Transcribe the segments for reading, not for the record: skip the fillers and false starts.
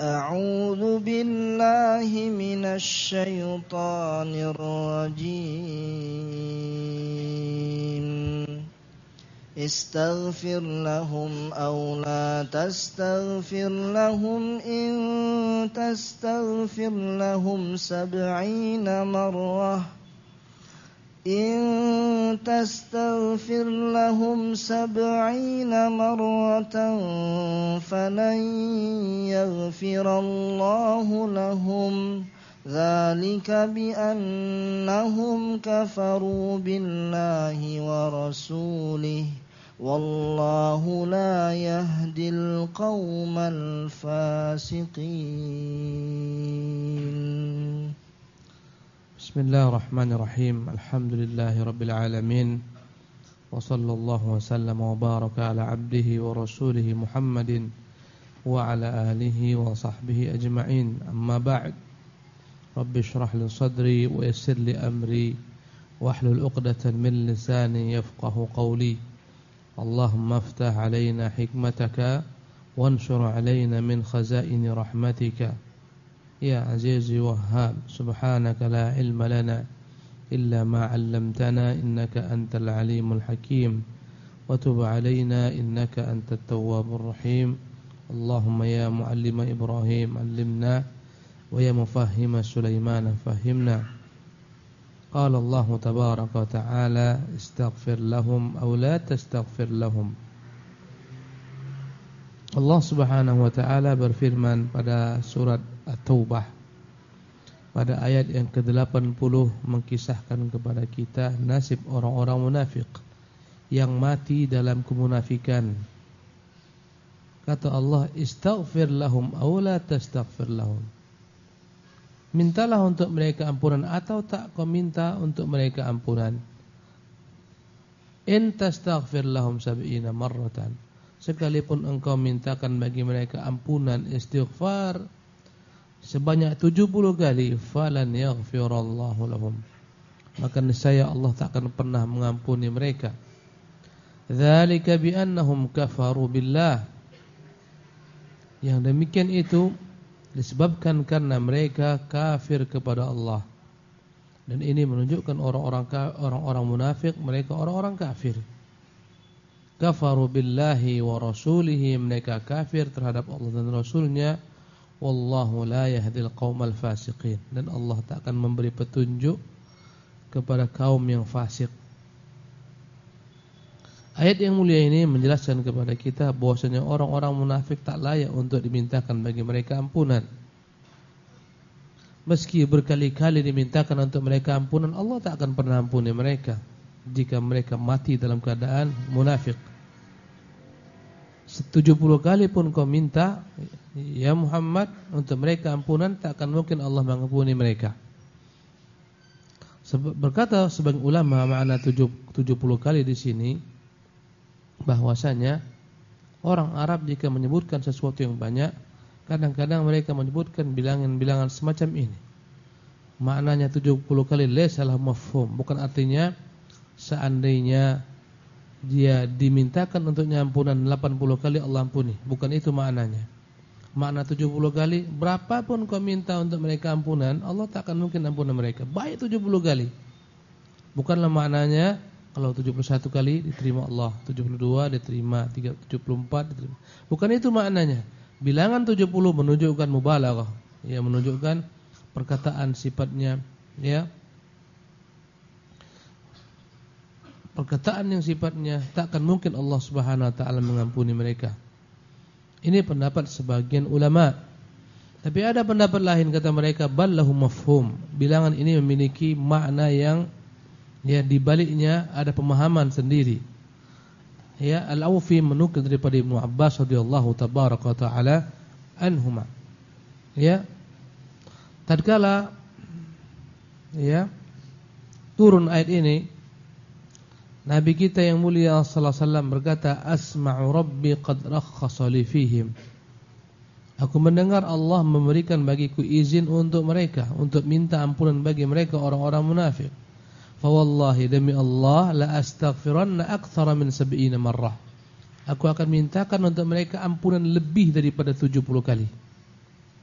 أعوذ بالله من الشيطان الرجيم استغفر لهم أو لا تستغفر لهم إن تستغفر لهم 70 مرة إن تستغفر لهم 70 مرة فلن يغفر الله لهم ذلك بأنهم كفروا بالله ورسوله والله لا يهدي القوم الفاسقين. Bismillahirrahmanirrahim. Alhamdulillahirabbil alamin. Wa sallallahu wasallam wa baraka ala abdihi wa rasulih Muhammadin wa ala alihi wa sahbihi ajma'in. Amma ba'd. Rabbi shrah li sadri wa yassir li amri wahlul 'uqdatan min lisani yafqahu qawli. Allahumma iftah 'alaina hikmataka wanshur 'alaina min khazaini rahmatika. Ya Azizi Wahhab, subhanaka la ilma lana illa ma 'allamtana innaka antal alimul hakim wa tub 'alaina innaka antat tawwabur rahim. Allahumma ya muallima Ibrahim 'allimna wa ya mufahhima Sulaiman fahhimna. Qala Allah tabaraka wa ta'ala istaghfir lahum aw la tastaghfir lahum. Allah Subhanahu wa ta'ala berfirman pada surat At-Taubah pada ayat yang ke-80 mengkisahkan kepada kita nasib orang-orang munafik yang mati dalam kemunafikan. Kata Allah, istaghfir lahum aw la tastaghfir lahum. Mintalah untuk mereka ampunan atau tak kau minta untuk mereka ampunan. In tastaghfir lahum 70 marratan. Sekalipun engkau mintakan bagi mereka ampunan istighfar sebanyak 70 kali, falan yaghfirallahu lahum, maka niscaya Allah tak akan pernah mengampuni mereka. Dzalika bi annahum kafaru billah. Yang demikian itu disebabkan karena mereka kafir kepada Allah. Dan ini menunjukkan orang-orang munafik, mereka orang-orang kafir. Kafaru billahi wa rasulihi, mereka kafir terhadap Allah dan Rasulnya. Wallahu la yahdil qaumal fasiqin, dan Allah tak akan memberi petunjuk kepada kaum yang fasik. Ayat yang mulia ini menjelaskan kepada kita bahwasanya orang-orang munafik tak layak untuk dimintakan bagi mereka ampunan. Meski berkali-kali dimintakan untuk mereka ampunan, Allah tak akan pernah ampuni mereka jika mereka mati dalam keadaan munafik. 70 kali pun kau minta, ya Muhammad, untuk mereka ampunan, tak akan mungkin Allah mengampuni mereka. Berkata sebagian ulama makna 70 kali di sini bahwasanya orang Arab jika menyebutkan sesuatu yang banyak, kadang-kadang mereka menyebutkan bilangan-bilangan semacam ini. Maknanya 70 kali laysalah mafhum, bukan artinya seandainya dia dimintakan untuknya ampunan 80 kali Allah ampuni, bukan itu maknanya. Makna 70 kali, berapapun kau minta untuk mereka ampunan, Allah tak akan mungkin ampunan mereka, baik 70 kali. Bukanlah maknanya kalau 71 kali diterima Allah, 72 diterima, 74 diterima. Bukan itu maknanya. Bilangan 70 menunjukkan mubalaghah, ya, menunjukkan perkataan sifatnya, ya, perkataan yang sifatnya tak akan mungkin Allah Subhanahu wa taala mengampuni mereka. Ini pendapat sebagian ulama. Tapi ada pendapat lain, kata mereka ballahu mafhum. Bilangan ini memiliki makna yang, ya, di baliknya ada pemahaman sendiri. Ya, Al-Awfi menukil daripada Ibnu Abbas radhiyallahu tabaraka taala anhuma. Ya. Tatkala, ya, turun ayat ini, Nabi kita yang mulia sallallahu alaihi wasallam berkata, asma'u rabbi qad rakhkhasa li fihim. Aku mendengar Allah memberikan bagiku izin untuk mereka, untuk minta ampunan bagi mereka orang-orang munafik. Fa wallahi, demi Allah, la astaghfiranna aktsara min 70 marrah. Aku akan mintakan untuk mereka ampunan lebih daripada 70 kali.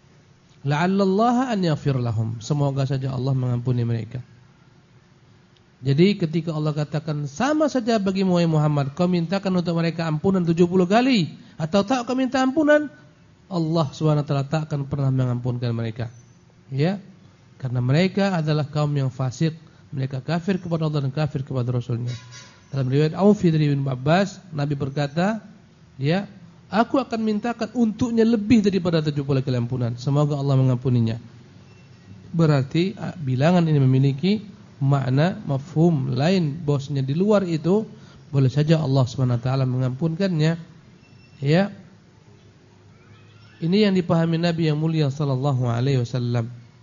La'allallaha an yaghfir lahum. Semoga saja Allah mengampuni mereka. Jadi ketika Allah katakan sama saja bagi Muhammad, kau mintakan untuk mereka ampunan 70 kali atau tak kau minta ampunan, Allah Subhanahu wa taala tak akan pernah mengampunkan mereka. Ya. Karena mereka adalah kaum yang fasik, mereka kafir kepada Allah dan kafir kepada Rasulnya. Dalam riwayat Auf dari Ibnu Abbas, Nabi berkata, ya, aku akan mintakan untuknya lebih daripada 70 kali ampunan. Semoga Allah mengampuninya. Berarti bilangan ini memiliki makna mafhum lain, bahwasanya di luar itu boleh saja Allah Subhanahu wa taala mengampunkannya. Ya. Ini yang dipahami Nabi yang mulia sallallahu alaihi wasallam.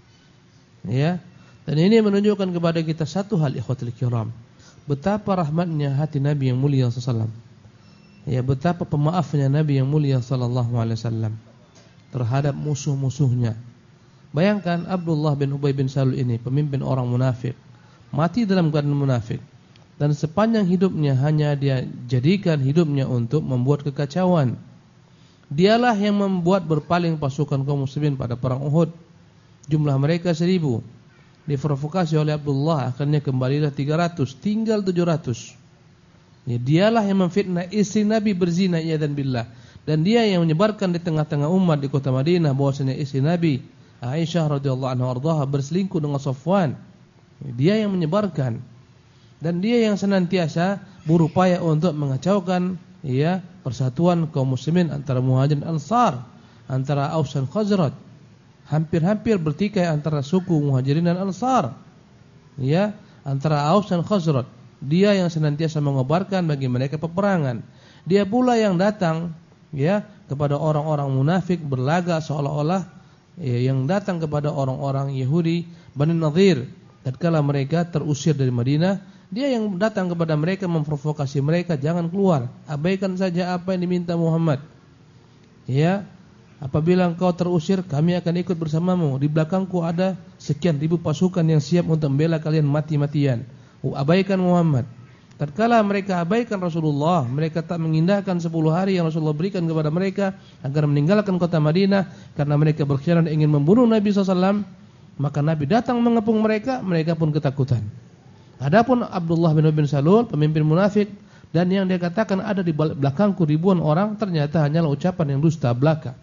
Ya. Dan ini menunjukkan kepada kita satu hal, ikhwatul kiram. Betapa rahmatnya hati Nabi yang mulia sallallahu alaihi wasallam. Ya, betapa pemaafnya Nabi yang mulia sallallahu alaihi wasallam terhadap musuh-musuhnya. Bayangkan Abdullah bin Ubay bin Salul ini, pemimpin orang munafik, mati dalam keadaan munafik, dan sepanjang hidupnya hanya dia jadikan hidupnya untuk membuat kekacauan. Dialah yang membuat berpaling pasukan kaum muslimin pada perang Uhud. Jumlah mereka 1000. Diprovokasi oleh Abdullah, akhirnya kembalilah 300, tinggal 700. Ya, dialah yang memfitnah istri Nabi berzina iyadzan billah, dan dia yang menyebarkan di tengah-tengah umat di kota Madinah bahwasanya istri Nabi Aisyah radhiyallahu anha ardhaha berselingkuh dengan Safwan. Dia yang menyebarkan, dan dia yang senantiasa berupaya untuk mengacaukan ya persatuan kaum muslimin antara Muhajirin dan Ansar, antara Aus dan Khazraj. Hampir-hampir bertikai antara suku Muhajirin dan Ansar. Ya, antara Aus dan Khazraj. Dia yang senantiasa mengobarkan bagi mereka peperangan. Dia pula yang datang ya kepada orang-orang munafik berlagak seolah-olah yang datang kepada orang-orang Yahudi Bani Nadhir tatkala mereka terusir dari Madinah. Dia yang datang kepada mereka memprovokasi mereka, jangan keluar, abaikan saja apa yang diminta Muhammad. Ya, apabila engkau terusir, kami akan ikut bersamamu. Di belakangku ada sekian ribu pasukan yang siap untuk membela kalian mati-matian. Abaikan Muhammad. Tatkala mereka abaikan Rasulullah, mereka tak mengindahkan 10 hari yang Rasulullah berikan kepada mereka agar meninggalkan kota Madinah karena mereka berkhianat ingin membunuh Nabi SAW, maka Nabi datang mengepung mereka, mereka pun ketakutan. Adapun Abdullah bin Salul, pemimpin munafik, dan yang dia katakan ada di belakangku ribuan orang, ternyata hanyalah ucapan yang dusta belaka.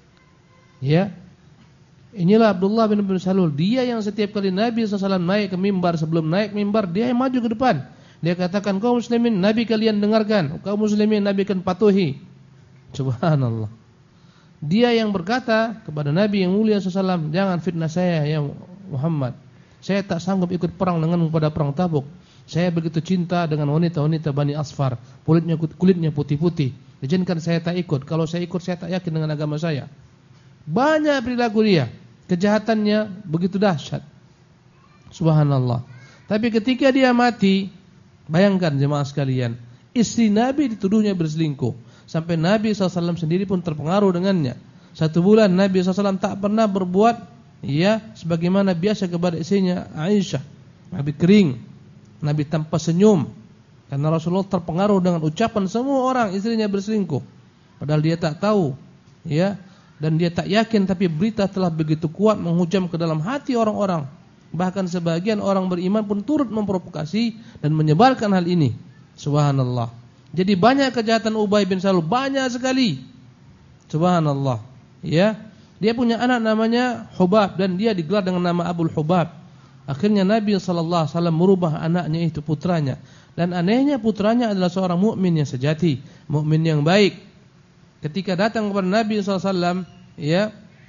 Ya. Inilah Abdullah bin Salul. Dia yang setiap kali Nabi SAW naik ke mimbar, sebelum naik mimbar dia yang maju ke depan. Dia katakan, kaum muslimin, Nabi kalian dengarkan, kaum muslimin, Nabi akan patuhi. Subhanallah. Dia yang berkata kepada Nabi yang mulia SAW, jangan fitnah saya ya Muhammad. Saya tak sanggup ikut perang denganmu pada perang Tabuk. Saya begitu cinta dengan wanita-wanita Bani Asfar, kulitnya putih-putih. Izinkan saya tak ikut. Kalau saya ikut, saya tak yakin dengan agama saya. Banyak perilaku dia, kejahatannya begitu dahsyat. Subhanallah. Tapi ketika dia mati, bayangkan jemaah sekalian, istri Nabi dituduhnya berselingkuh, sampai Nabi SAW sendiri pun terpengaruh dengannya. 1 bulan Nabi SAW tak pernah berbuat ya sebagaimana biasa kepada istrinya Aisyah. Nabi kering, Nabi tanpa senyum, karena Rasulullah terpengaruh dengan ucapan semua orang istrinya berselingkuh, padahal dia tak tahu ya. Dan dia tak yakin, tapi berita telah begitu kuat menghujam ke dalam hati orang-orang. Bahkan sebagian orang beriman pun turut memprovokasi dan menyebarkan hal ini. Subhanallah. Jadi banyak kejahatan Ubay bin Salul, banyak sekali. Subhanallah. Ya, dia punya anak namanya Hubab dan dia digelar dengan nama Abul Hubab. Akhirnya Nabi SAW merubah anaknya itu putranya. Dan anehnya putranya adalah seorang mukmin yang sejati, mukmin yang baik. Ketika datang kepada Nabi SAW, ya,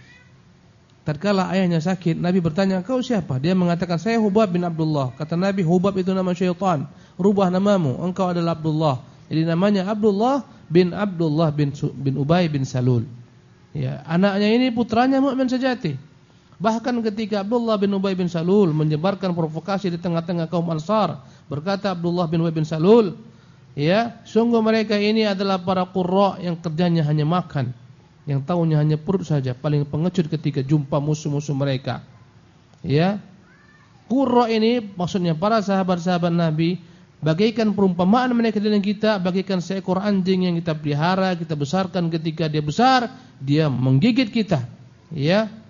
tatkala ayahnya sakit, Nabi bertanya, kau siapa? Dia mengatakan, saya Hubab bin Abdullah. Kata Nabi, Hubab itu nama syaitan. Rubah namamu, engkau adalah Abdullah. Jadi namanya Abdullah bin Ubay bin Salul. Ya, anaknya ini putranya mukmin sejati. Bahkan ketika Abdullah bin Ubay bin Salul menyebarkan provokasi di tengah-tengah kaum Ansar, berkata Abdullah bin Ubay bin Salul, ya, sungguh mereka ini adalah para qurra yang kerjanya hanya makan, yang tahunya hanya perut saja, paling pengecut ketika jumpa musuh-musuh mereka. Ya, qurra ini maksudnya para sahabat-sahabat Nabi, bagaikan perumpamaan mereka dengan kita, bagaikan seekor anjing yang kita pelihara, kita besarkan. Ketika dia besar, dia menggigit kita. Ya,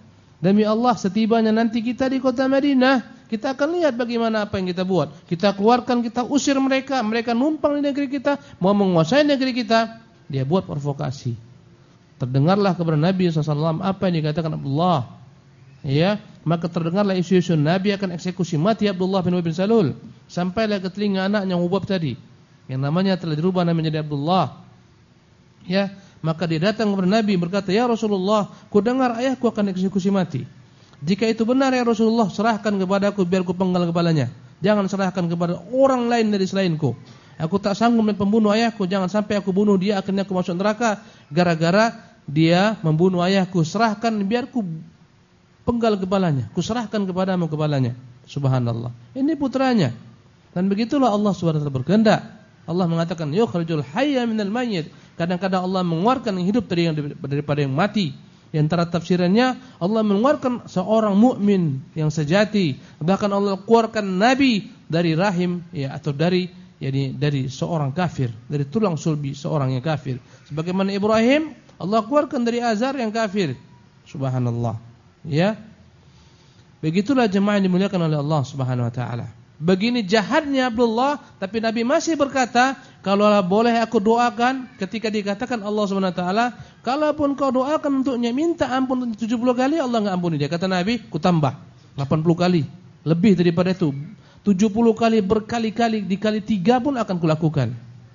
Demi Allah, setibanya nanti kita di kota Madinah, kita akan lihat bagaimana apa yang kita buat. Kita keluarkan, kita usir mereka, mereka numpang di negeri kita, mau menguasai negeri kita. Dia buat provokasi. Terdengarlah kepada Nabi SAW apa yang dikatakan Abdullah. Ya, maka terdengarlah isu-isu Nabi akan eksekusi mati Abdullah bin Ubay bin Salul. Sampailah ke telinga anaknya Hubab tadi, yang namanya telah dirubah namanya menjadi Abdullah. Ya, maka dia datang kepada Nabi berkata, "Ya Rasulullah, ku dengar ayahku akan eksekusi mati. Jika itu benar ya Rasulullah, serahkan kepadaku biar ku penggal kepalanya. Jangan serahkan kepada orang lain dari selainku. Aku tak sanggup dengan pembunuh ayahku, jangan sampai aku bunuh dia akhirnya aku masuk neraka gara-gara dia membunuh ayahku. Serahkan biar ku penggal kepalanya. Ku serahkan kepadamu kepalanya." Subhanallah. Ini putranya. Dan begitulah Allah SWT berkehendak. Allah mengatakan, "Yukhrijul hayya minal mayyit." Kadang-kadang Allah mengeluarkan yang hidup daripada yang mati. Di antara tafsirannya, Allah mengeluarkan seorang mukmin yang sejati. Bahkan Allah keluarkan nabi dari rahim, ya, atau dari seorang kafir, dari tulang sulbi seorang yang kafir. Sebagaimana Ibrahim, Allah keluarkan dari Azar yang kafir. Subhanallah. Ya. Begitulah jemaah yang dimuliakan oleh Allah Subhanahu wa taala. Begini jahatnya Abdullah, tapi Nabi masih berkata, "Kalau boleh aku doakan," ketika dikatakan Allah Subhanahu wa taala, "Kalaupun kau doakan untuknya, minta ampun 70 kali, Allah enggak ampuni dia." Kata Nabi, "Ku tambah 80 kali, lebih daripada itu. 70 kali berkali-kali, dikali 3 pun akan kulakukan.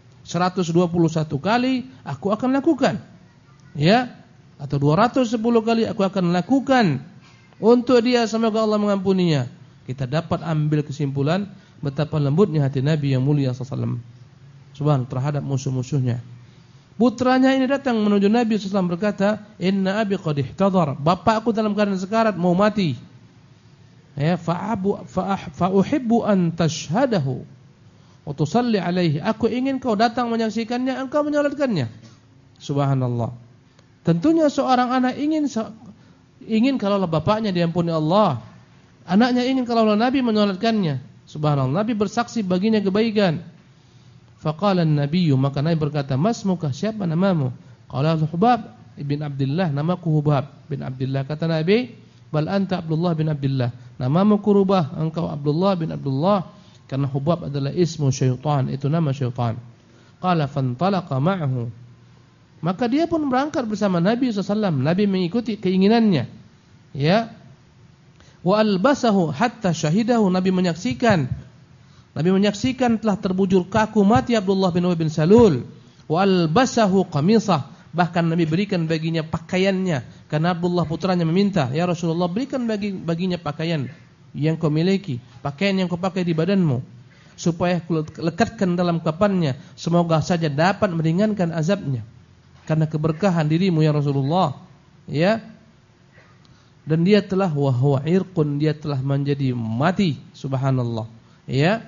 121 kali aku akan lakukan." Ya, atau 210 kali aku akan lakukan untuk dia, semoga Allah mengampuninya. Kita dapat ambil kesimpulan betapa lembutnya hati Nabi yang mulia SAW terhadap musuh-musuhnya. Putranya ini datang menuju Nabi SAW berkata, "Inna abi qad ihtadhar." Bapakku dalam keadaan sekarat mau mati. Ya, fa uhibbu an tashhadahu wa tusalli alaihi. Aku ingin kau datang menyaksikannya, engkau menyolatkannya. Subhanallah. Tentunya seorang anak ingin kalau bapaknya diampuni Allah. Anaknya ingin kalau Nabi menyolatkannya. Subhanallah, Nabi bersaksi baginya kebaikan. Faqala an-nabiyyu, maka Nabi berkata, "Masmuka, siapa namamu?" Qala Hubab bin Abdullah, namaku Hubab bin Abdullah. Kata Nabi, "Bal anta Abdullah bin Abdullah." Namamu kurubah, engkau Abdullah bin Abdullah, karena Hubab adalah ismu syaitan, itu nama syaitan. Qala fantalaqa ma'ahu. Maka dia pun berangkat bersama Nabi SAW. Nabi mengikuti keinginannya. Ya. Wa albasahu hatta syahidahu. Nabi menyaksikan telah terbujur kaku mati Abdullah bin Ubay bin Salul. Wa albasahu qamisah. Bahkan Nabi berikan baginya pakaiannya, karena Abdullah putranya meminta, "Ya Rasulullah, berikan baginya pakaian yang kau miliki, pakaian yang kau pakai di badanmu, supaya lekatkan dalam kafannya, semoga saja dapat meringankan azabnya karena keberkahan dirimu ya Rasulullah." Ya. Dan dia telah wahwa irqun, dia telah menjadi mati. Subhanallah. Ya.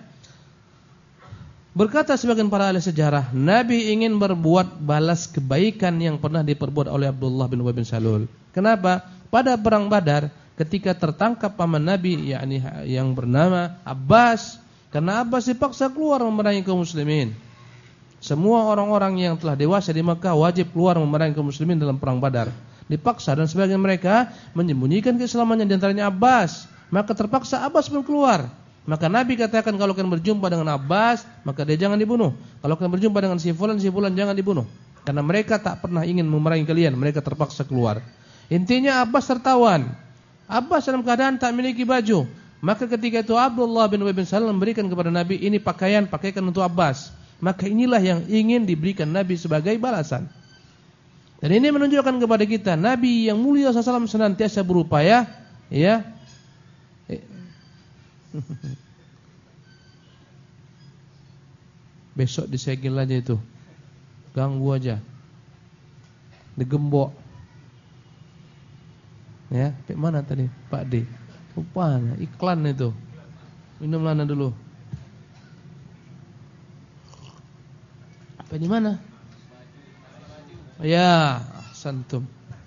Berkata sebagian para ahli sejarah, Nabi ingin berbuat balas kebaikan yang pernah diperbuat oleh Abdullah bin Ubay bin Salul. Kenapa? Pada perang Badar, ketika tertangkap paman Nabi, yakni yang bernama Abbas, karena Abbas dipaksa keluar memerangi kaum muslimin. Semua orang-orang yang telah dewasa di Makkah wajib keluar memerangi kaum muslimin dalam perang Badar. Dipaksa, dan sebagian mereka menyembunyikan keislamannya, di antaranya Abbas. Maka terpaksa Abbas pun keluar. Maka Nabi katakan, kalau kalian berjumpa dengan Abbas, maka dia jangan dibunuh. Kalau kalian berjumpa dengan si fulan jangan dibunuh. Karena mereka tak pernah ingin memerangi kalian, mereka terpaksa keluar. Intinya Abbas tertawan. Abbas dalam keadaan tak memiliki baju. Maka ketika itu Abdullah bin Ubay bin Salul memberikan kepada Nabi, "Ini pakaikan untuk Abbas." Maka inilah yang ingin diberikan Nabi sebagai balasan. Dan ini menunjukkan kepada kita, Nabi yang mulia SAW senantiasa berupaya, ya. Besok disegel aja itu, ganggu aja, digembok. Ya, kayak mana tadi Pak D? Rupanya iklan itu. Minum lana dulu. Apa di mana? Ya, santum.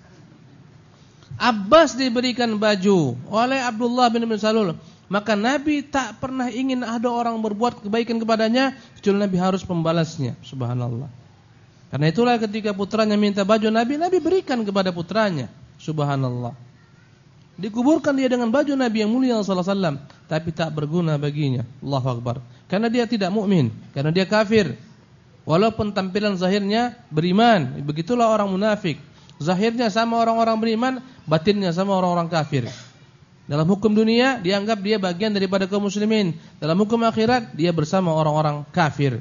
Abbas diberikan baju oleh Abdullah bin Salul. Maka Nabi tak pernah ingin ada orang berbuat kebaikan kepadanya kecuali Nabi harus membalasnya. Subhanallah. Karena itulah ketika putranya minta baju Nabi, Nabi berikan kepada putranya. Subhanallah. Dikuburkan dia dengan baju Nabi yang mulia sallallahu alaihi wasallam, tapi tak berguna baginya. Allahu Akbar. Karena dia tidak mukmin, karena dia kafir. Walaupun tampilan zahirnya beriman, begitulah orang munafik. Zahirnya sama orang-orang beriman, batinnya sama orang-orang kafir. Dalam hukum dunia dianggap dia bagian daripada kaum muslimin. Dalam hukum akhirat dia bersama orang-orang kafir.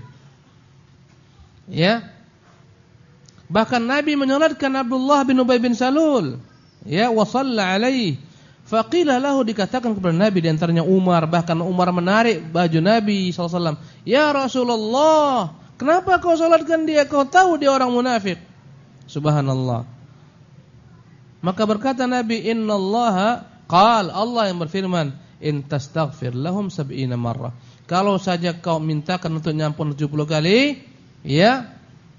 Ya. Bahkan Nabi menyolatkan Abdullah bin Ubay bin Salul. Ya, wa shalla alaihi. Faqila lahu, dikatakan kepada Nabi, di antaranya Umar, bahkan Umar menarik baju Nabi sallallahu alaihi wasallam. Ya Rasulullah, kenapa kau salatkan dia? Kau tahu dia orang munafik. Subhanallah. Maka berkata Nabi, innallaha qala, Allah yang berfirman, in tastaghfir lahum 70 marrah. Kalau saja kau mintakan untuk nyampun 70 kali, ya,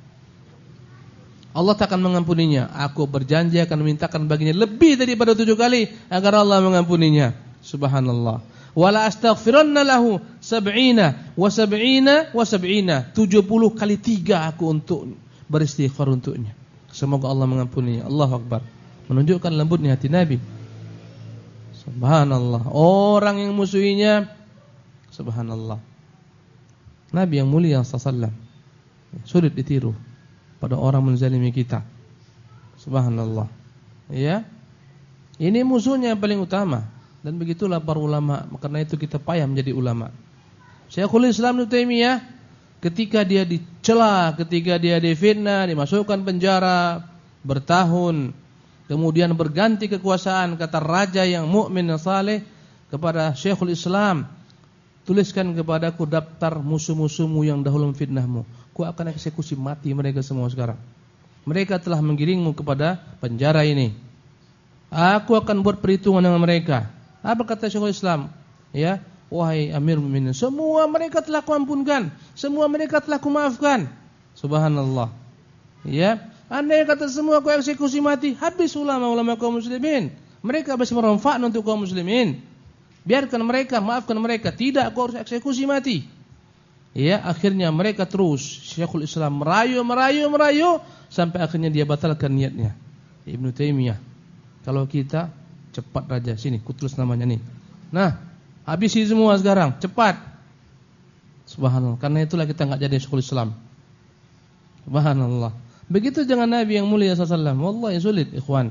Allah tak akan mengampuninya. Aku berjanji akan memintakan baginya lebih daripada 7 kali agar Allah mengampuninya. Subhanallah. Wala astaghfiranna lahu 70 wa 70 wa 70. 70 kali 3 aku untuk beristighfar untuknya. Semoga Allah mengampuninya. Allahu Akbar. Menunjukkan lembutnya hati Nabi. Subhanallah. Orang yang musuhinya, subhanallah, Nabi yang mulia sallallahu alaihi wasallam, sulit ditiru pada orang menzalimi kita. Subhanallah. Ya. Ini musuhnya yang paling utama, dan begitulah para ulama. Karena itu kita payah menjadi ulama. Syekhul Islam Ibnu Taimiyah ketika dia dicela, ketika dia difitnah, dimasukkan penjara bertahun, kemudian berganti kekuasaan, kata raja yang mukmin dan saleh kepada Syekhul Islam, tuliskan kepadaku daftar musuh-musuhmu yang dahulu memfitnahmu. Ku akan eksekusi mati mereka semua sekarang. Mereka telah menggiringmu kepada penjara ini. Aku akan buat perhitungan dengan mereka. Apa kata Syekhul Islam? Ya, wahai Amir Mu'minin, semua mereka telah kuampunkan, semua mereka telah kumaafkan. Subhanallah. Ya, andai kata semua aku eksekusi mati, habis ulama-ulama kaum muslimin. Mereka bisa bermanfaat untuk kaum muslimin. Biarkan mereka, maafkan mereka. Tidak, aku harus eksekusi mati. Ya, akhirnya mereka terus, Syekhul Islam merayu sampai akhirnya dia batalkan niatnya. Ibnu Taimiyah, kalau kita cepat raja, sini kutulis namanya nih. Nah, habisi semua sekarang, cepat. Subhanallah. Karena itulah kita enggak jadi Syekhul Islam. Subhanallah. Begitu jangan Nabi yang mulia sallallahu alaihi wasallam. Wallahi sulit, ikhwan.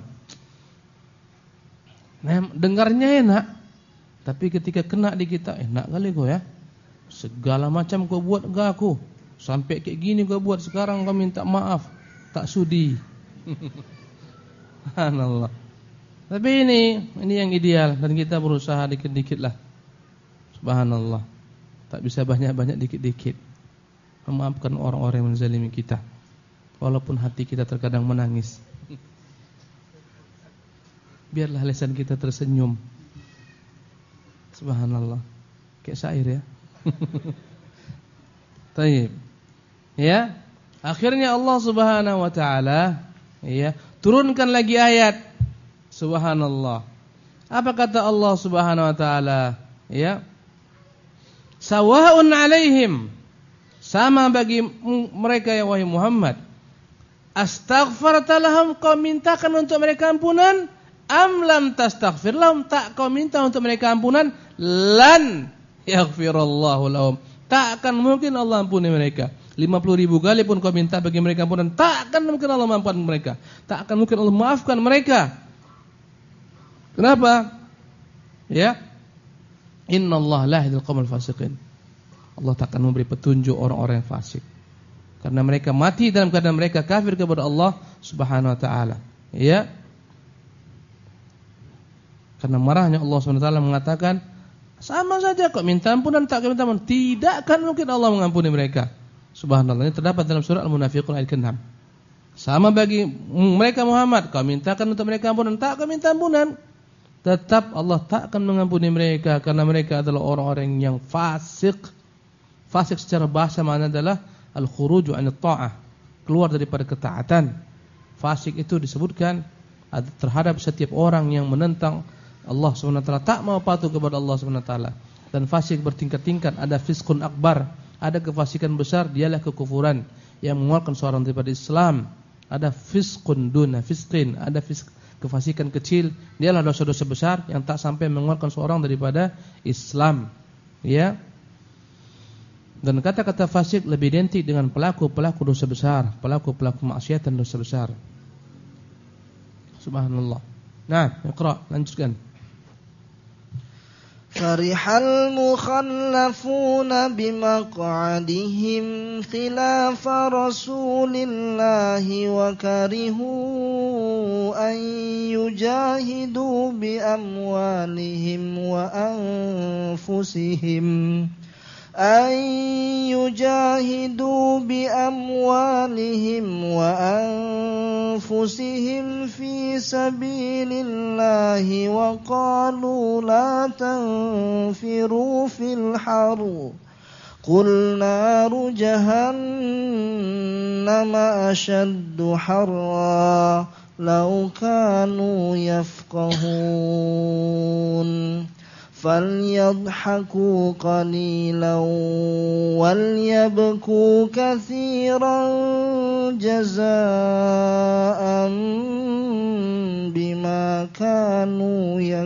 Nah, dengarnya enak, tapi ketika kena di kita, enak kali kau ya. Segala macam kau buat enggak aku. Sampai kayak gini kau buat, sekarang kau minta maaf. Tak sudi. Subhanallah. Tapi ini yang ideal, dan kita berusaha dikit-dikit lah. Subhanallah. Tak bisa banyak-banyak, dikit-dikit. Memaafkan orang-orang yang menzalimi kita. Walaupun hati kita terkadang menangis. Biarlah lisan kita tersenyum. Subhanallah. Kayak syair ya. Taib. Ya. Akhirnya Allah Subhanahu wa taala ya turunkan lagi ayat. Subhanallah. Apa kata Allah Subhanahu wa taala? Ya. Sawa'un 'alaihim. Sama bagi mereka ya wahai Muhammad. Astaghfarta lahum, kau mintakan untuk mereka ampunan, am lam tastaghfir lahum, tak kau minta untuk mereka ampunan, lan yaghfirallahu lahum, tak akan mungkin Allah ampuni mereka. 50.000 kali pun kau minta bagi mereka ampunan, tak akan mungkin Allah maafkan mereka. Tak akan mungkin Allah maafkan mereka. Kenapa? Ya. Innallaha la yahdil qaumal fasiqin. Allah tak akan memberi petunjuk orang-orang yang fasik. Karena mereka mati dalam keadaan mereka kafir kepada Allah Subhanahu wa taala. Ya. Karena marahnya Allah Subhanahu wa taala mengatakan, sama saja kok minta ampunan tak minta ampunan, tidak akan mungkin Allah mengampuni mereka. Subhanallah. Ini terdapat dalam surah Al-Munafiqun ayat ke-6. Sama bagi mereka Muhammad, kau mintakan untuk mereka ampunan, tak kau minta ampunan, tetap Allah tak akan mengampuni mereka karena mereka adalah orang-orang yang fasik. Fasik secara bahasa makna adalah al-khuruju 'anil ta'ah, keluar daripada ketaatan. Fasik itu disebutkan terhadap setiap orang yang menentang Allah Subhanahu wa taala, tak mau patuh kepada Allah Subhanahu wa taala. Dan fasik bertingkat-tingkat, ada fiskun akbar, ada kefasikan besar, dialah kekufuran yang mengeluarkan seorang daripada Islam. Ada fiskun duna fiskin, ada Kefasikan kecil dialah dosa-dosa besar yang tak sampai mengeluarkan seorang daripada Islam. Ya. Dan kata-kata fasik lebih identik dengan pelaku-pelaku dosa besar, pelaku-pelaku maksiat dan dosa besar. Subhanallah. Nah, Iqra, lanjutkan. Farihal mukhallafuna bimaq'adihim khilafa Rasulillahi wa karihu an yujahidu bi amwalihim wa anfusihim fi sabilillahi wa qalu la tanfiru fil har qul naru jahannama ashaddu harra law kanu yafqahun فَلْيَضْحَكُوا قَلِيلًا وَلْيَبْكُوا كَثِيرًا جَزَاءً بِمَا كَانُوا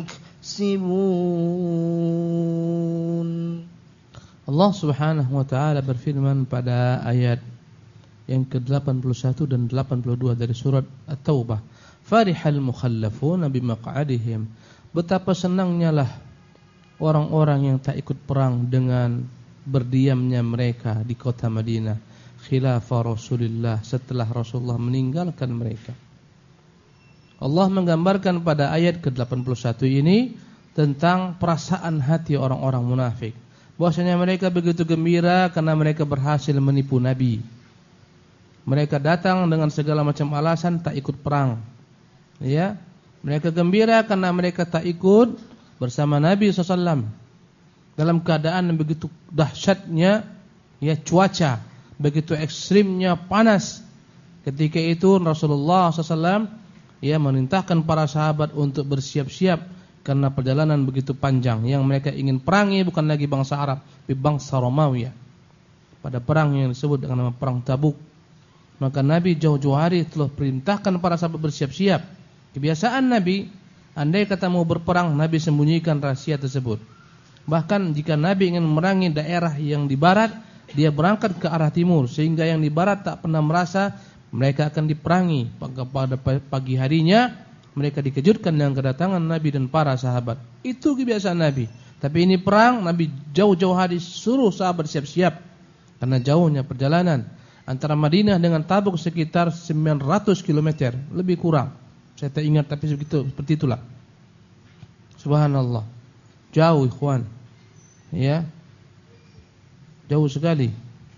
يَكْسِبُونَ. Allah Subhanahu wa taala berfirman pada ayat yang ke-81 dan 82 dari surat At-Taubah, "Farihal mukhallafuna bimaq'adihim." Betapa senangnya lah orang-orang yang tak ikut perang dengan berdiamnya mereka di kota Madinah khilafa Rasulillah, setelah Rasulullah meninggalkan mereka. Allah menggambarkan pada ayat ke-81 ini tentang perasaan hati orang-orang munafik, bahwasanya mereka begitu gembira karena mereka berhasil menipu Nabi. Mereka datang dengan segala macam alasan tak ikut perang. Ya, mereka gembira karena mereka tak ikut bersama Nabi SAW dalam keadaan yang begitu dahsyatnya, ya, cuaca, begitu ekstrimnya panas. Ketika itu Rasulullah SAW ya memerintahkan para sahabat untuk bersiap-siap karena perjalanan begitu panjang. Yang mereka ingin perangi bukan lagi bangsa Arab, tapi bangsa Romawi, ya. Pada perang yang disebut dengan nama perang Tabuk, maka Nabi jauh-jauh hari telah perintahkan para sahabat bersiap-siap. Kebiasaan Nabi, andai kata mau berperang, Nabi sembunyikan rahasia tersebut. Bahkan jika Nabi ingin memerangi daerah yang di barat, dia berangkat ke arah timur, sehingga yang di barat tak pernah merasa mereka akan diperangi. Pada pagi harinya mereka dikejutkan dengan kedatangan Nabi dan para sahabat. Itu kebiasaan Nabi. Tapi ini perang, Nabi jauh-jauh hari suruh sahabat siap-siap, karena jauhnya perjalanan antara Madinah dengan Tabuk sekitar 900 km, lebih kurang. Saya tak ingat, tapi seperti itulah. Subhanallah. Jauh, ikhwan. Ya. Jauh sekali.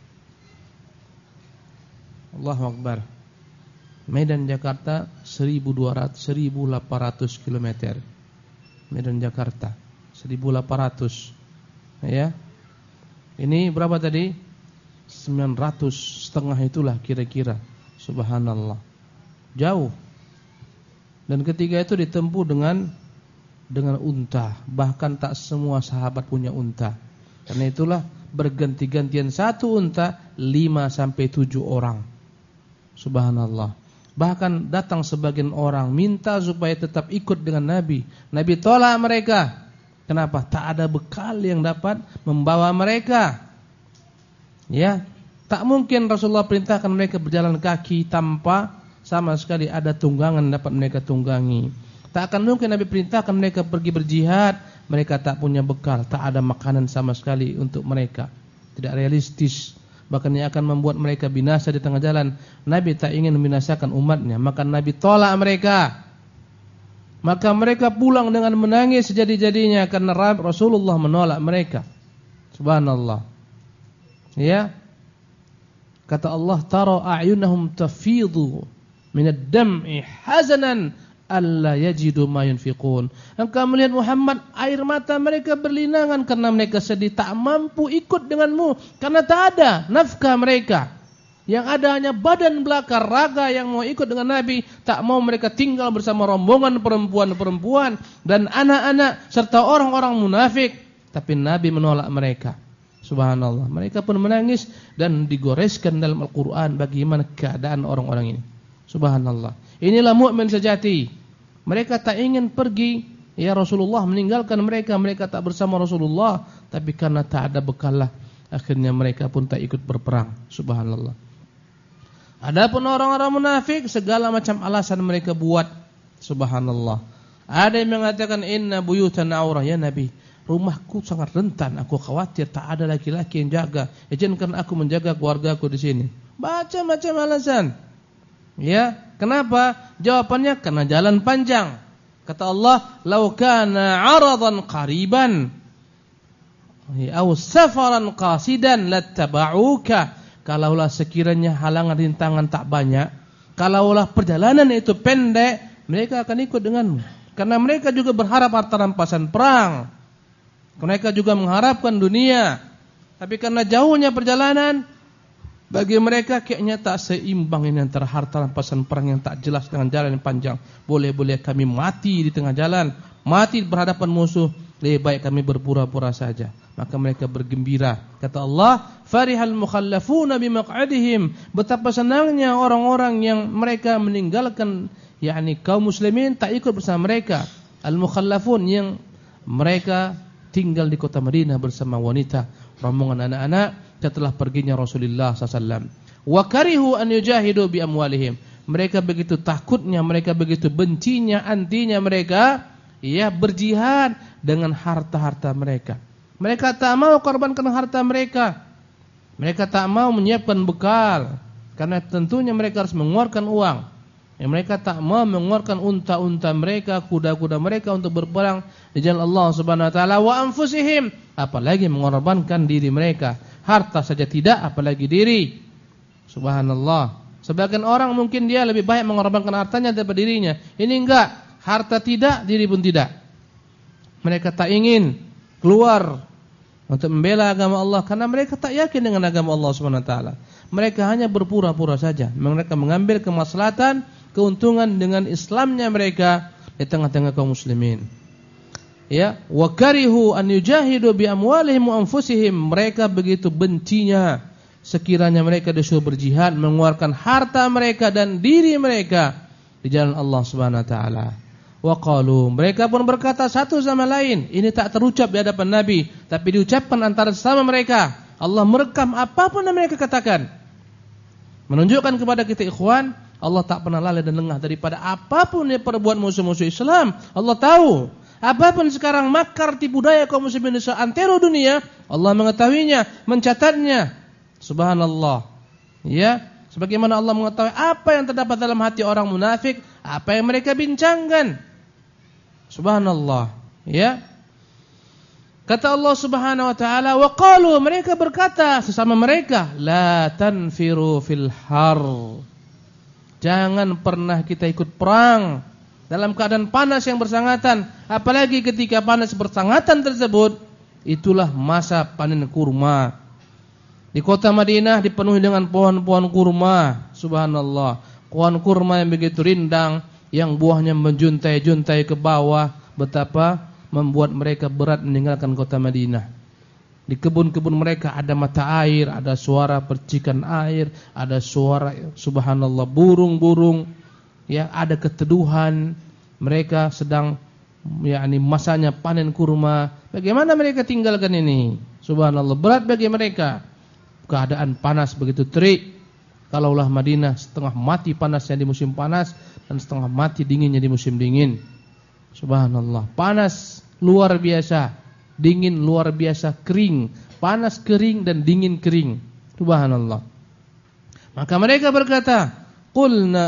Allahu Akbar. Medan Jakarta 1800 km. Medan Jakarta 1800. Ya. Ini berapa tadi? 900, setengah itulah kira-kira. Subhanallah. Jauh. Dan ketika itu ditempuh dengan unta. Bahkan tak semua sahabat punya unta. Karena itulah berganti-gantian satu unta 5-7 orang. Subhanallah. Bahkan datang sebagian orang minta supaya tetap ikut dengan Nabi. Nabi tolak mereka. Kenapa? Tak ada bekal yang dapat membawa mereka. Ya, tak mungkin Rasulullah perintahkan mereka berjalan kaki tanpa sama sekali ada tunggangan dapat mereka tunggangi. Tak akan mungkin Nabi perintahkan mereka pergi berjihad, mereka tak punya bekal, tak ada makanan sama sekali untuk mereka. Tidak realistis. Bahkan yang akan membuat mereka binasa di tengah jalan. Nabi tak ingin membinasakan umatnya, maka Nabi tolak mereka. Maka mereka pulang dengan menangis sejadi-jadinya karena Rasulullah menolak mereka. Subhanallah. Ya. Kata Allah, tara a'yunahum tafidu minad dam'i hazanan alla yajidu ma yunfiqun. Engkau melihat Muhammad, air mata mereka berlinangan karena mereka sedih, tak mampu ikut denganmu karena tak ada nafkah mereka. Yang ada hanya badan belaka, raga yang mau ikut dengan Nabi. Tak mau mereka tinggal bersama rombongan perempuan-perempuan dan anak-anak serta orang-orang munafik. Tapi Nabi menolak mereka. Subhanallah. Mereka pun menangis dan digoreskan dalam Al-Quran bagaimana keadaan orang-orang ini. Subhanallah. Inilah mukmin sejati. Mereka tak ingin pergi, ya Rasulullah meninggalkan mereka, mereka tak bersama Rasulullah, tapi karena tak ada bekal lah, akhirnya mereka pun tak ikut berperang. Subhanallah. Adapun orang-orang munafik, segala macam alasan mereka buat. Subhanallah. Ada yang mengatakan inna buyutan aurah, ya Nabi, rumahku sangat rentan, aku khawatir tak ada laki-laki yang jaga. Izinkan aku menjaga keluargaku di sini. Macam-macam alasan. Ya, kenapa? Jawabannya karena jalan panjang. Kata Allah, "Lau kana 'aradan qariban aw safaran qasidan lattaba'uka." Kalaulah sekiranya halangan rintangan tak banyak, kalaulah perjalanan itu pendek, mereka akan ikut denganmu. Karena mereka juga berharap harta rampasan perang. Mereka juga mengharapkan dunia. Tapi karena jauhnya perjalanan, bagi mereka kayaknya tak seimbang ini antara harta rampasan perang yang tak jelas dengan jalan yang panjang. Boleh-boleh kami mati di tengah jalan, mati berhadapan musuh, lebih baik kami berpura-pura saja. Maka mereka bergembira. Kata Allah, farihal mukhallafuna bimaq'adihim. Betapa senangnya orang-orang yang mereka meninggalkan, yakni kaum muslimin tak ikut bersama mereka. Al-mukhallafun yang mereka tinggal di kota Madinah bersama wanita, rombongan anak-anak setelah perginya Rasulullah SAW. Wa karihu an yujahidu bi amwalihim. Mereka begitu takutnya, mereka begitu bencinya, antinya mereka ya berjihad dengan harta-harta mereka. Mereka tak mau korbankan harta mereka. Mereka tak mau menyiapkan bekal, karena tentunya mereka harus mengeluarkan uang. Mereka tak mau mengeluarkan unta-unta mereka, kuda-kuda mereka untuk berperang di jalan Allah Subhanahu wa taala, wa anfusihim, apalagi mengorbankan diri mereka. Harta saja tidak, apalagi diri. Subhanallah. Sebagian orang mungkin dia lebih baik mengorbankan hartanya daripada dirinya. Ini enggak, harta tidak, diri pun tidak. Mereka tak ingin keluar untuk membela agama Allah karena mereka tak yakin dengan agama Allah Subhanahu wa taala. Mereka hanya berpura-pura saja. Mereka mengambil kemaslahatan, keuntungan dengan Islamnya mereka di tengah-tengah kaum muslimin. Ya, wa karihu an yujahidu bi amwalihim wa anfusihim. Mereka begitu bencinya sekiranya mereka disuruh berjihad, mengeluarkan harta mereka dan diri mereka di jalan Allah Subhanahu wa taala. Wa qalu, mereka pun berkata satu sama lain. Ini tak terucap di hadapan Nabi, tapi diucapkan antara sesama mereka. Allah merekam apapun yang mereka katakan. Menunjukkan kepada kita ikhwan, Allah tak pernah lalai dan lengah daripada apapun yang perbuat musuh-musuh Islam. Allah tahu. Apapun sekarang makar tipu daya kaum muslimin di seantero dunia, Allah mengetahuinya, mencatatnya. Subhanallah. Ya, sebagaimana Allah mengetahui apa yang terdapat dalam hati orang munafik, apa yang mereka bincangkan. Subhanallah. Ya. Kata Allah Subhanahu wa taala, wa qalu, mereka berkata sesama mereka, la tanfiru fil har. Jangan pernah kita ikut perang dalam keadaan panas yang bersangatan, apalagi ketika panas bersangatan tersebut itulah masa panen kurma. Di kota Madinah dipenuhi dengan pohon-pohon kurma. Subhanallah. Pohon kurma yang begitu rindang, yang buahnya menjuntai-juntai ke bawah, betapa membuat mereka berat meninggalkan kota Madinah. Di kebun-kebun mereka ada mata air, ada suara percikan air, ada suara subhanallah burung-burung, ya, ada keteduhan. Mereka sedang yakni masanya panen kurma. Bagaimana mereka tinggalkan ini? Subhanallah, berat bagi mereka. Keadaan panas begitu terik. Kalaulah Madinah setengah mati panasnya di musim panas dan setengah mati dinginnya di musim dingin. Subhanallah. Panas luar biasa, dingin luar biasa, kering. Panas kering dan dingin kering. Subhanallah. Maka mereka berkata, qulna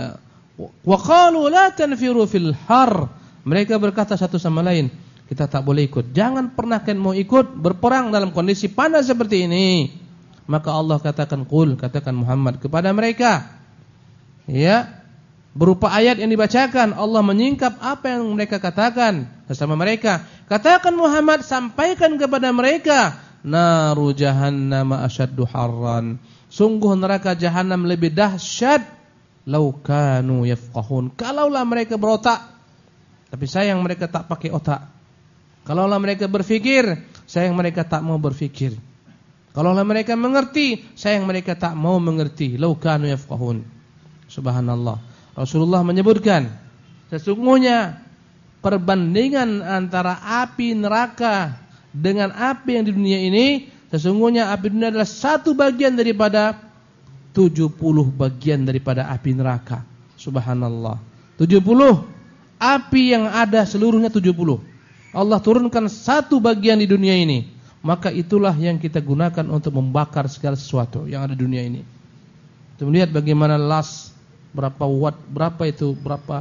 wa qalu la tanfiru fil har. Mereka berkata satu sama lain, kita tak boleh ikut. Jangan pernah kalian mau ikut berperang dalam kondisi panas seperti ini. Maka Allah katakan, qul, katakan Muhammad kepada mereka, ya, berupa ayat yang dibacakan, Allah menyingkap apa yang mereka katakan bersama mereka. Katakan Muhammad, sampaikan kepada mereka, naru jahannam asyaddu harran. Sungguh neraka jahanam lebih dahsyat, lau kanu yafqahun. Kalaulah mereka berotak. Tapi sayang mereka tak pakai otak. Kalaulah mereka berfikir, sayang mereka tak mau berfikir. Kalaulah mereka mengerti, sayang mereka tak mau mengerti. Lau kanu yafqahun. Subhanallah. Rasulullah menyebutkan, Sesungguhnya perbandingan antara api neraka dengan api yang di dunia ini, sesungguhnya api dunia adalah 1 bagian daripada 70 bagian daripada api neraka. Subhanallah. 70 api yang ada seluruhnya 70. Allah turunkan 1 bagian di dunia ini. Maka itulah yang kita gunakan untuk membakar segala sesuatu yang ada di dunia ini. Kita melihat bagaimana las, berapa watt, berapa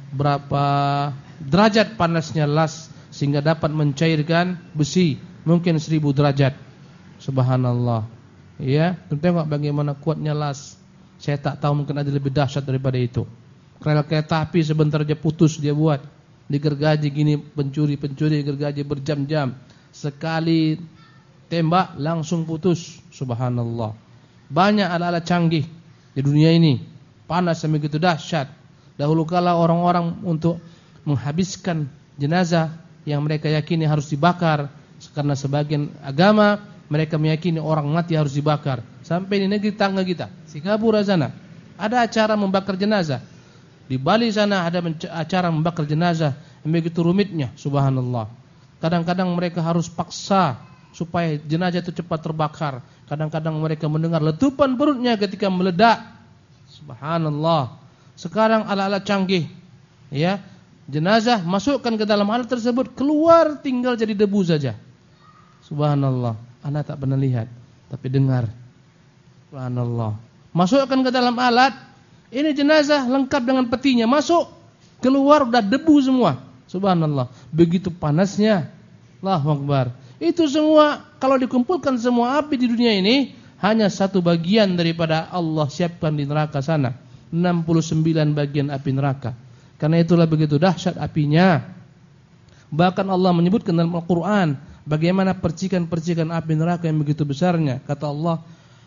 derajat panasnya las sehingga dapat mencairkan besi, mungkin 1000 derajat. Subhanallah. Ya, tengok bagaimana kuatnya las. Saya tak tahu, mungkin ada lebih dahsyat daripada itu. Rel kereta api sebentar aja putus dia buat. Digergaji gini, pencuri gergaji berjam-jam. Sekali tembak langsung putus. Subhanallah. Banyak alat-alat canggih di dunia ini. Panas begitu dahsyat. Dahulu kala orang-orang untuk menghabiskan jenazah yang mereka yakini harus dibakar, karena sebagian agama mereka meyakini orang mati harus dibakar. Sampai di negeri tangga kita, Singapura sana, ada acara membakar jenazah. Di Bali sana ada acara membakar jenazah yang begitu rumitnya. Subhanallah. Kadang-kadang mereka harus paksa supaya jenazah itu cepat terbakar. Kadang-kadang mereka mendengar letupan perutnya ketika meledak. Subhanallah. Sekarang alat-alat canggih, ya, jenazah masukkan ke dalam alat tersebut, keluar tinggal jadi debu saja. Subhanallah. Anda tak pernah lihat, tapi dengar. Subhanallah. Masukkan ke dalam alat, ini jenazah lengkap dengan petinya, masuk, keluar udah debu semua. Subhanallah. Begitu panasnya. Allahu Akbar. Itu semua kalau dikumpulkan semua api di dunia ini, hanya 1 bagian daripada Allah siapkan di neraka sana. 69 bagian api neraka. Karena itulah begitu dahsyat apinya. Bahkan Allah menyebutkan dalam Al-Quran bagaimana percikan-percikan api neraka yang begitu besarnya. Kata Allah,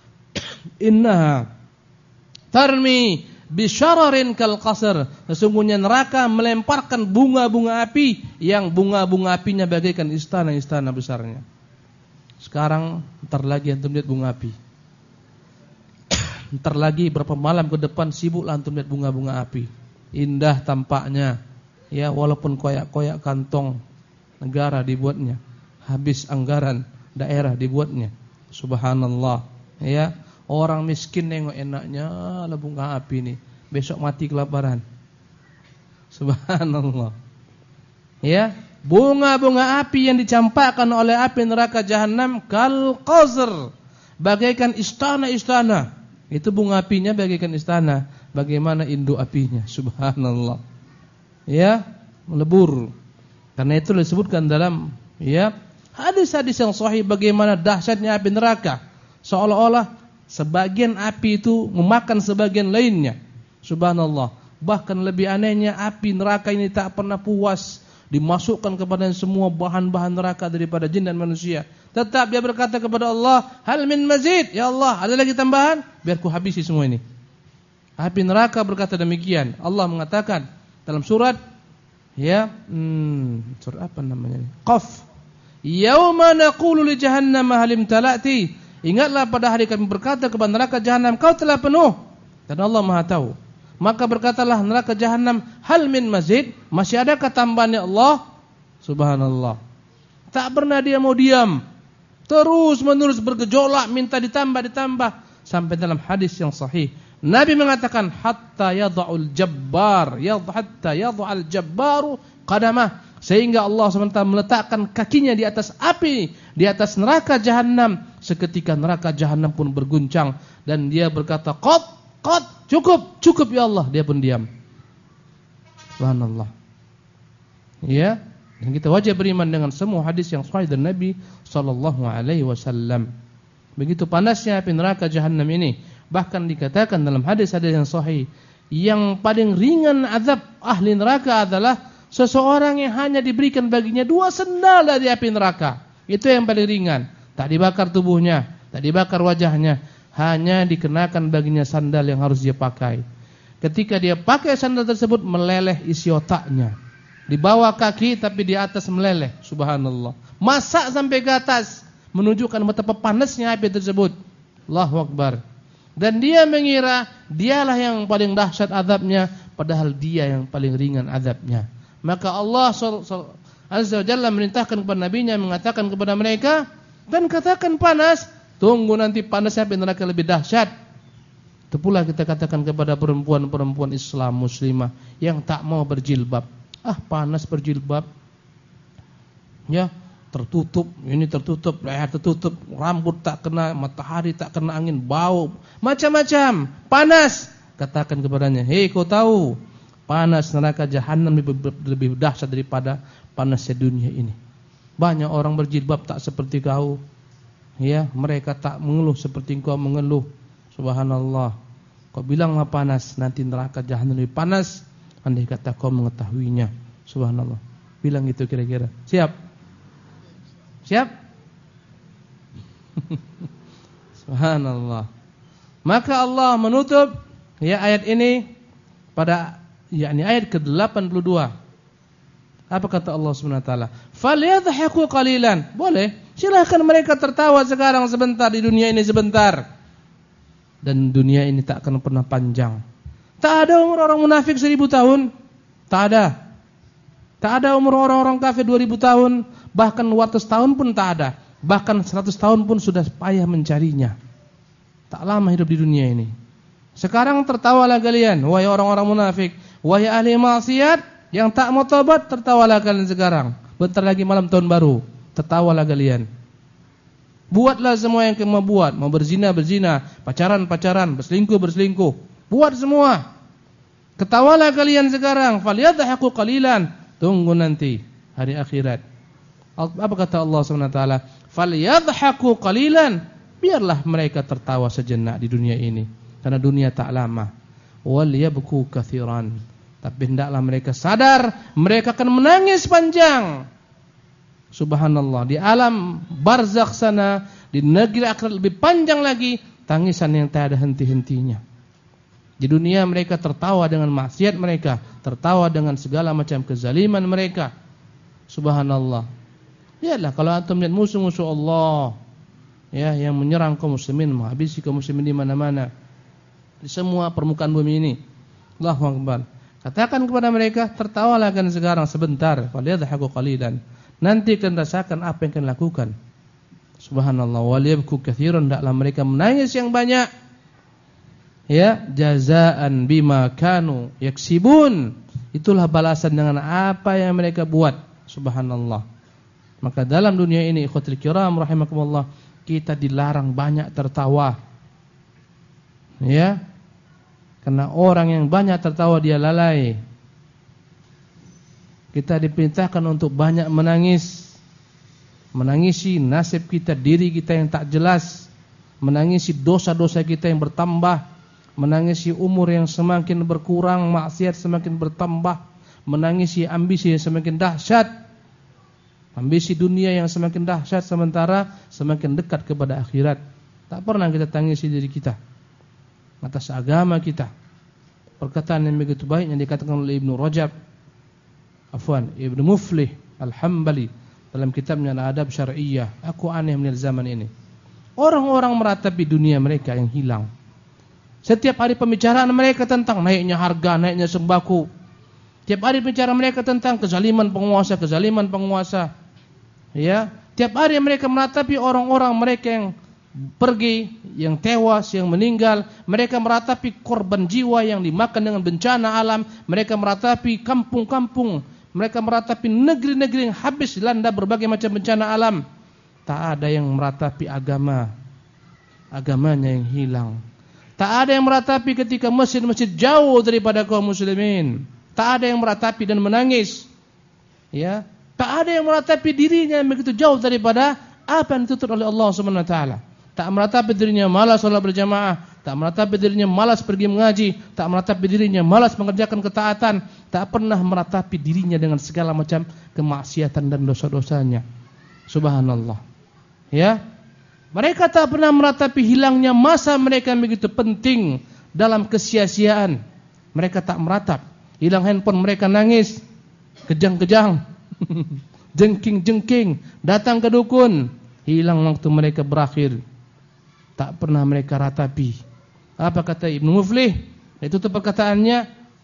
innaha tarmi bisyararin kal qasr. Sesungguhnya neraka melemparkan bunga-bunga api yang bunga-bunga apinya bagaikan istana-istana besarnya. Sekarang ntar lagi antum lihat bunga api. Ntar lagi berapa malam ke depan sibuklah antum lihat bunga-bunga api. Indah tampaknya. Ya, walaupun koyak-koyak kantong negara dibuatnya. Habis anggaran daerah dibuatnya. Subhanallah. Ya, orang miskin nengok enaknya lah bunga api nih. Besok mati kelaparan. Subhanallah. Ya, bunga-bunga api yang dicampakkan oleh api neraka jahanam kal qasr, bagaikan istana-istana. Itu bunga apinya bagaikan istana. Bagaimana induk apinya? Subhanallah. Ya, melebur. Karena itu disebutkan dalam hadis-hadis yang sahih bagaimana dahsyatnya api neraka. Seolah-olah sebagian api itu memakan sebagian lainnya. Subhanallah. Bahkan lebih anehnya api neraka ini tak pernah puas. Dimasukkan kepada semua bahan-bahan neraka daripada jin dan manusia. Tetap dia berkata kepada Allah, hal min mazid, ya Allah, ada lagi tambahan? Biar ku habisi semua ini. Api neraka berkata demikian. Allah mengatakan dalam surat surat apa namanya? Qaf. Yauma naqulu li jahannam hal imtala'ti. Ingatlah pada hari kami berkata kepada neraka jahanam, kau telah penuh. Dan Allah Maha tahu. Maka berkatalah neraka jahanam, hal min mazid, masih adakah tambahannya Allah? Subhanallah. Tak pernah dia mau diam. Terus menerus bergejolak minta ditambah sampai dalam hadis yang sahih. Nabi mengatakan hatta yadha'ul jabbaru qadamah, sehingga Allah SWT meletakkan kakinya di atas api, di atas neraka jahanam. Seketika neraka jahanam pun berguncang dan dia berkata, qad, cukup ya Allah. Dia pun diam. Subhanallah. Ya, dan kita wajib beriman dengan semua hadis yang sahih dari Nabi sallallahu alaihi wasallam. Begitu panasnya api neraka jahanam ini. Bahkan dikatakan dalam hadis-hadis yang sahih, yang paling ringan azab ahli neraka adalah seseorang yang hanya diberikan baginya 2 sendal dari api neraka. Itu yang paling ringan. Tak dibakar tubuhnya, tak dibakar wajahnya, hanya dikenakan baginya sandal yang harus dia pakai. Ketika dia pakai sandal tersebut, meleleh isi otaknya. Di bawah kaki tapi di atas meleleh. Subhanallah. Masak sampai ke atas, menunjukkan betapa panasnya api tersebut. Allahu Akbar. Dan dia mengira dialah yang paling dahsyat azabnya, padahal dia yang paling ringan azabnya. Maka Allah Azza wa Jalla merintahkan kepada nabinya, mengatakan kepada mereka, dan katakan panas, tunggu nanti panasnya api neraka lebih dahsyat. Itu pula kita katakan kepada perempuan-perempuan Islam muslimah yang tak mau berjilbab. Panas berjilbab. Ya, tertutup, ini tertutup, leher tertutup, rambut tak kena matahari, tak kena angin, bau, macam-macam, panas. Katakan kepadanya, hei kau tahu, panas neraka jahanam lebih dahsyat daripada panasnya dunia ini. Banyak orang berjilbab tak seperti kau. Ya, mereka tak mengeluh seperti kau mengeluh. Subhanallah. Kau bilang mah panas, nanti neraka jahanam lebih panas. Andai kata kau mengetahuinya. Subhanallah. Bilang gitu kira-kira. Siap? Siap? Subhanallah. Maka Allah menutup ayat ini pada ayat ke-82. Apa kata Allah Subhanahu wa taala? Falyadhaku qalilan. Boleh. Silakan mereka tertawa sekarang sebentar di dunia ini sebentar. Dan dunia ini tak akan pernah panjang. Tak ada umur orang munafik 1000 tahun. Tak ada. Tak ada umur orang-orang kafir 2000 tahun. Bahkan 100 tahun pun tak ada. Bahkan 100 tahun pun sudah payah mencarinya. Tak lama hidup di dunia ini. Sekarang tertawalah kalian, wahai orang-orang munafik, wahai ahli maksiat yang tak mau tobat, tertawalah kalian sekarang. Bentar lagi malam tahun baru, tertawalah kalian. Buatlah semua yang kamu buat, mau berzina, pacaran, berselingkuh. Buat semua. Ketawalah kalian sekarang, falyadhaku qalilan. Tunggu nanti hari akhirat. Apa kata Allah Subhanahu wa taala? Falyadhaku qalilan. Biarlah mereka tertawa sejenak di dunia ini. Karena dunia tak lama. Wal yabku katsiran. Tapi hendaklah mereka sadar, mereka akan menangis panjang. Subhanallah, di alam barzakh sana, di negeri akhirat lebih panjang lagi, tangisan yang tak ada henti-hentinya. Di dunia mereka tertawa dengan maksiat mereka, tertawa dengan segala macam kezaliman mereka. Subhanallah. Lihatlah kalau antum lihat musuh-musuh Allah, ya, yang menyerang kaum muslimin, menghabisi kaum muslimin di mana-mana, di semua permukaan bumi ini. Allahu akbar. Katakan kepada mereka, tertawalah kan sekarang sebentar, falyadhaku qalilan. Nanti akan rasakan apa yang akan lakukan. Subhanallah, waliyabku katsiran, hendaklah mereka menangis yang banyak. Ya, jazaan bima kanu yaksibun. Itulah balasan dengan apa yang mereka buat. Subhanallah. Maka dalam dunia ini, ikhwatul kiram rahimakumullah, kita dilarang banyak tertawa. Ya. Karena orang yang banyak tertawa dia lalai. Kita diperintahkan untuk banyak menangis. Menangisi nasib kita, diri kita yang tak jelas. Menangisi dosa-dosa kita yang bertambah. Menangisi umur yang semakin berkurang, maksiat semakin bertambah. Menangisi ambisi yang semakin dahsyat. Ambisi dunia yang semakin dahsyat, sementara semakin dekat kepada akhirat. Tak pernah kita tangisi diri kita atas agama kita. Perkataan yang begitu baik yang dikatakan oleh Ibnu Muflih Al-Hambali dalam kitabnya Al-Adab Syar'iyyah. Aku aneh melihat zaman ini. Orang-orang meratapi dunia mereka yang hilang. Setiap hari pembicaraan mereka tentang naiknya harga, naiknya sembako. Tiap hari bicara mereka tentang kezaliman penguasa. Ya, tiap hari mereka meratapi orang-orang mereka yang pergi, yang tewas, yang meninggal. Mereka meratapi korban jiwa yang dimakan dengan bencana alam. Mereka meratapi kampung-kampung. Mereka meratapi negeri-negeri yang habis dilanda berbagai macam bencana alam. Tak ada yang meratapi agamanya yang hilang. Tak ada yang meratapi ketika masjid-masjid jauh daripada kaum muslimin. Tak ada yang meratapi dan menangis. Ya, tak ada yang meratapi dirinya yang begitu jauh daripada apa yang dituntut oleh Allah Subhanahu wa taala. Tak meratapi dirinya malas salat berjamaah, tak meratapi dirinya malas pergi mengaji, tak meratapi dirinya malas mengerjakan ketaatan, tak pernah meratapi dirinya dengan segala macam kemaksiatan dan dosa-dosanya. Subhanallah. Ya. Mereka tak pernah meratapi hilangnya masa mereka yang begitu penting dalam kesia-siaan. Mereka tak meratap. Hilang handphone mereka nangis, kejang-kejang, jengking-jengking, datang ke dukun. Hilang waktu mereka berakhir. Tak pernah mereka ratapi. Apa kata Ibnu Muflih? Itu perkataannya,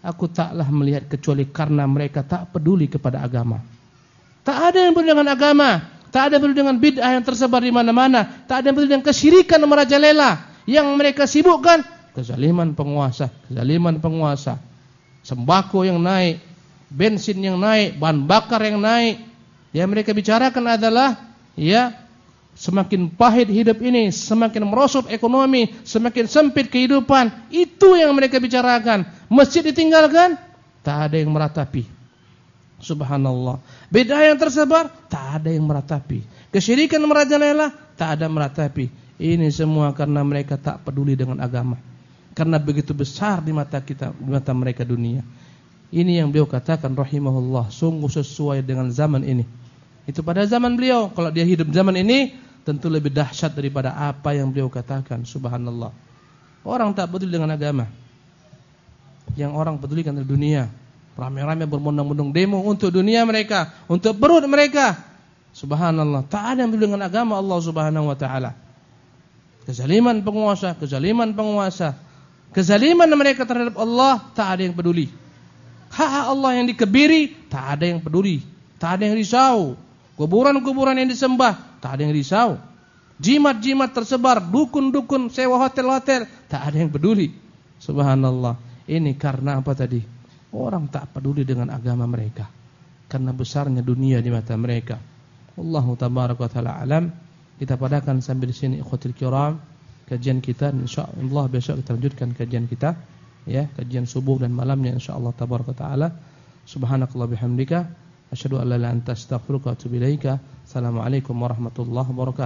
Aku taklah melihat kecuali karena mereka tak peduli kepada agama. Tak ada yang peduli dengan agama, tak ada yang peduli dengan bid'ah yang tersebar di mana-mana, tak ada yang peduli dengan kesyirikan merajalela. Yang mereka sibukkan kezaliman penguasa. Sembako yang naik, bensin yang naik, bahan bakar yang naik. Yang mereka bicarakan adalah semakin pahit hidup ini, semakin merosot ekonomi, semakin sempit kehidupan. Itu yang mereka bicarakan. Masjid ditinggalkan, tak ada yang meratapi. Subhanallah. Bid'ah yang tersebar, tak ada yang meratapi. Kesyirikan merajalela, tak ada meratapi. Ini semua karena mereka tak peduli dengan agama. Karena begitu besar di mata kita, di mata mereka dunia. Ini yang beliau katakan rahimahullah, sungguh sesuai dengan zaman ini. Itu pada zaman beliau. Kalau dia hidup zaman ini, tentu lebih dahsyat daripada apa yang beliau katakan. Subhanallah. Orang tak peduli dengan agama. Yang orang pedulikan adalah dunia. Ramai-ramai berbondong-bondong demo untuk dunia mereka, untuk perut mereka. Subhanallah. Tak ada yang peduli dengan agama Allah Subhanahu wa taala. Kezaliman penguasa. Kezaliman mereka terhadap Allah, tak ada yang peduli. Hak Allah yang dikebiri, tak ada yang peduli. Tak ada yang risau. Kuburan-kuburan yang disembah, tak ada yang risau. Jimat-jimat tersebar, dukun-dukun, sewa hotel-hotel, tak ada yang peduli. Subhanallah. Ini karena apa tadi? Orang tak peduli dengan agama mereka. Karena besarnya dunia di mata mereka. Allahu tabaraka wa ta'ala alam. Kita padakan sambil di sini ikhwatul kiram kajian kita, insyaallah besok kita lanjutkan kajian kita, kajian subuh dan malamnya insyaallah tabaraka wa ta'ala. Subhanakallah bihamdika asyhadu an la ilaha illa anta astaghfiruka wa atubu ilaika. Assalamualaikum warahmatullahi wabarakatuh.